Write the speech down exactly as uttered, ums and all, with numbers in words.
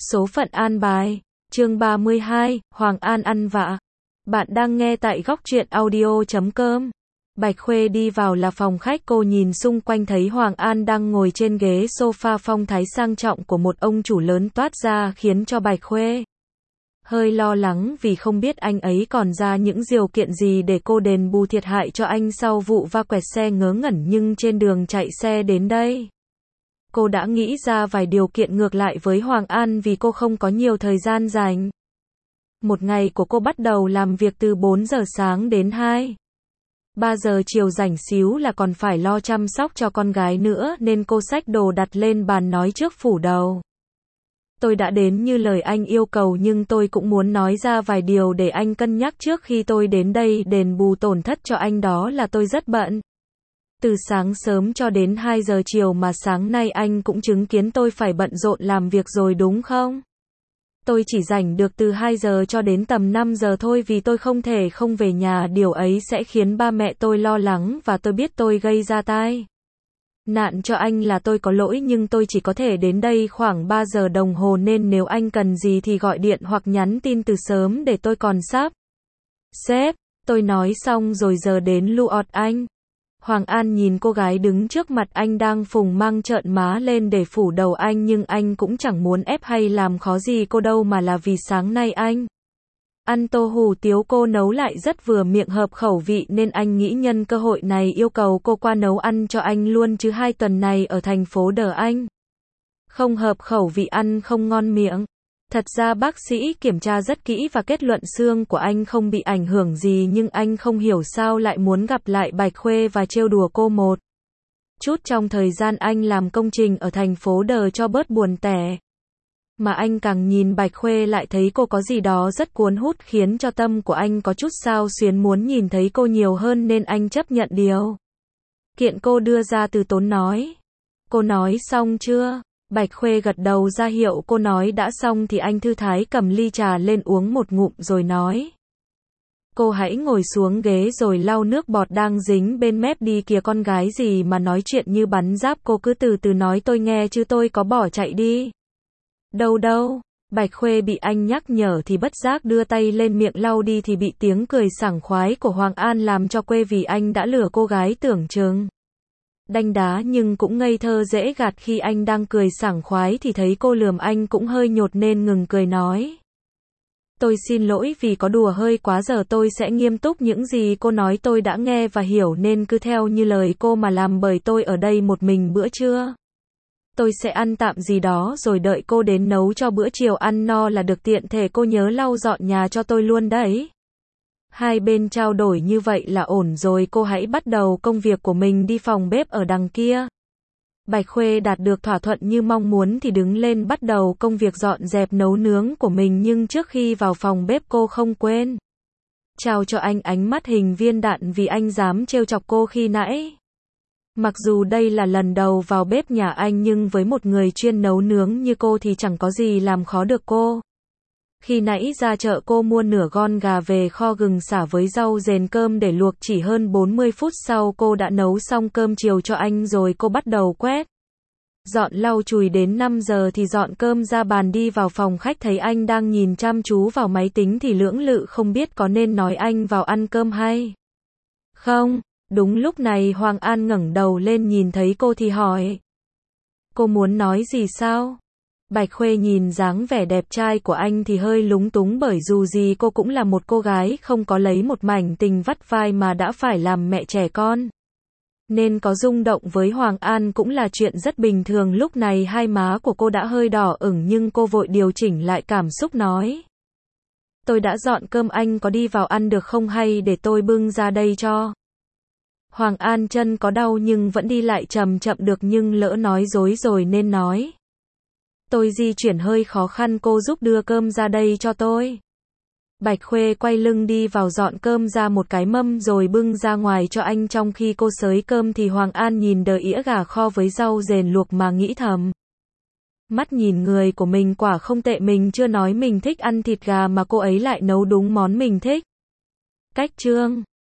Số phận an bài, chương ba mươi hai, Hoàng An ăn vạ. Bạn đang nghe tại góc truyện audio chấm com. Bạch Khuê đi vào là phòng khách, cô nhìn xung quanh thấy Hoàng An đang ngồi trên ghế sofa, phong thái sang trọng của một ông chủ lớn toát ra khiến cho Bạch Khuê hơi lo lắng vì không biết anh ấy còn ra những điều kiện gì để cô đền bù thiệt hại cho anh sau vụ va quẹt xe ngớ ngẩn, nhưng trên đường chạy xe đến đây, cô đã nghĩ ra vài điều kiện ngược lại với Hoàng An vì cô không có nhiều thời gian dành. Một ngày của cô bắt đầu làm việc từ bốn giờ sáng đến hai ba giờ chiều, rảnh xíu là còn phải lo chăm sóc cho con gái nữa, nên cô xách đồ đặt lên bàn nói trước phủ đầu. Tôi đã đến như lời anh yêu cầu, nhưng tôi cũng muốn nói ra vài điều để anh cân nhắc trước khi tôi đến đây đền bù tổn thất cho anh, đó là tôi rất bận. Từ sáng sớm cho đến hai giờ chiều mà sáng nay anh cũng chứng kiến tôi phải bận rộn làm việc rồi đúng không? Tôi chỉ rảnh được từ hai giờ cho đến tầm năm giờ thôi, vì tôi không thể không về nhà, điều ấy sẽ khiến ba mẹ tôi lo lắng và tôi biết tôi gây ra tai nạn cho anh là tôi có lỗi, nhưng tôi chỉ có thể đến đây khoảng ba giờ đồng hồ, nên nếu anh cần gì thì gọi điện hoặc nhắn tin từ sớm để tôi còn sắp xếp. Tôi nói xong rồi giờ đến lụt anh. Hoàng An nhìn cô gái đứng trước mặt anh đang phùng mang trợn má lên để phủ đầu anh, nhưng anh cũng chẳng muốn ép hay làm khó gì cô đâu, mà là vì sáng nay anh ăn tô hủ tiếu cô nấu lại rất vừa miệng, hợp khẩu vị, nên anh nghĩ nhân cơ hội này yêu cầu cô qua nấu ăn cho anh luôn, chứ hai tuần này ở thành phố đờ anh không hợp khẩu vị, ăn không ngon miệng. Thật ra bác sĩ kiểm tra rất kỹ và kết luận xương của anh không bị ảnh hưởng gì, nhưng anh không hiểu sao lại muốn gặp lại Bạch Khuê và trêu đùa cô một chút trong thời gian anh làm công trình ở thành phố đờ cho bớt buồn tẻ. Mà anh càng nhìn Bạch Khuê lại thấy cô có gì đó rất cuốn hút, khiến cho tâm của anh có chút xao xuyến muốn nhìn thấy cô nhiều hơn, nên anh chấp nhận điều kiện cô đưa ra, từ tốn nói. Cô nói xong chưa? Bạch Khuê gật đầu ra hiệu cô nói đã xong thì anh thư thái cầm ly trà lên uống một ngụm rồi nói. Cô hãy ngồi xuống ghế rồi lau nước bọt đang dính bên mép đi kìa, con gái gì mà nói chuyện như bắn giáp, cô cứ từ từ nói tôi nghe chứ tôi có bỏ chạy đi đâu đâu. Bạch Khuê bị anh nhắc nhở thì bất giác đưa tay lên miệng lau đi, thì bị tiếng cười sảng khoái của Hoàng An làm cho quê, vì anh đã lừa cô gái tưởng chừng đanh đá nhưng cũng ngây thơ dễ gạt. Khi anh đang cười sảng khoái thì thấy cô lườm anh cũng hơi nhột nên ngừng cười nói. Tôi xin lỗi vì có đùa hơi quá, giờ tôi sẽ nghiêm túc, những gì cô nói tôi đã nghe và hiểu nên cứ theo như lời cô mà làm, bởi tôi ở đây một mình bữa trưa. Tôi sẽ ăn tạm gì đó rồi đợi cô đến nấu cho bữa chiều ăn no là được, tiện thể cô nhớ lau dọn nhà cho tôi luôn đấy. Hai bên trao đổi như vậy là ổn rồi, cô hãy bắt đầu công việc của mình đi, phòng bếp ở đằng kia. Bạch Khuê đạt được thỏa thuận như mong muốn thì đứng lên bắt đầu công việc dọn dẹp nấu nướng của mình, nhưng trước khi vào phòng bếp cô không quên trao cho anh ánh mắt hình viên đạn vì anh dám trêu chọc cô khi nãy. Mặc dù đây là lần đầu vào bếp nhà anh, nhưng với một người chuyên nấu nướng như cô thì chẳng có gì làm khó được cô. Khi nãy ra chợ cô mua nửa con gà về kho gừng xả với rau rền cơm để luộc, chỉ hơn bốn mươi phút sau cô đã nấu xong cơm chiều cho anh rồi cô bắt đầu quét dọn lau chùi, đến năm giờ thì dọn cơm ra bàn. Đi vào phòng khách thấy anh đang nhìn chăm chú vào máy tính thì lưỡng lự không biết có nên nói anh vào ăn cơm hay không. Đúng lúc này Hoàng An ngẩng đầu lên nhìn thấy cô thì hỏi. Cô muốn nói gì sao? Bạch Khuê nhìn dáng vẻ đẹp trai của anh thì hơi lúng túng, bởi dù gì cô cũng là một cô gái không có lấy một mảnh tình vắt vai mà đã phải làm mẹ trẻ con, nên có rung động với Hoàng An cũng là chuyện rất bình thường. Lúc này hai má của cô đã hơi đỏ ửng nhưng cô vội điều chỉnh lại cảm xúc nói. Tôi đã dọn cơm, anh có đi vào ăn được không, hay để tôi bưng ra đây cho? Hoàng An chân có đau nhưng vẫn đi lại chậm chậm được, nhưng lỡ nói dối rồi nên nói. Tôi di chuyển hơi khó khăn, cô giúp đưa cơm ra đây cho tôi. Bạch Khuê quay lưng đi vào dọn cơm ra một cái mâm rồi bưng ra ngoài cho anh. Trong khi cô xới cơm thì Hoàng An nhìn đờ ĩa gà kho với rau rền luộc mà nghĩ thầm. Mắt nhìn người của mình quả không tệ, mình chưa nói mình thích ăn thịt gà mà cô ấy lại nấu đúng món mình thích. Cách chương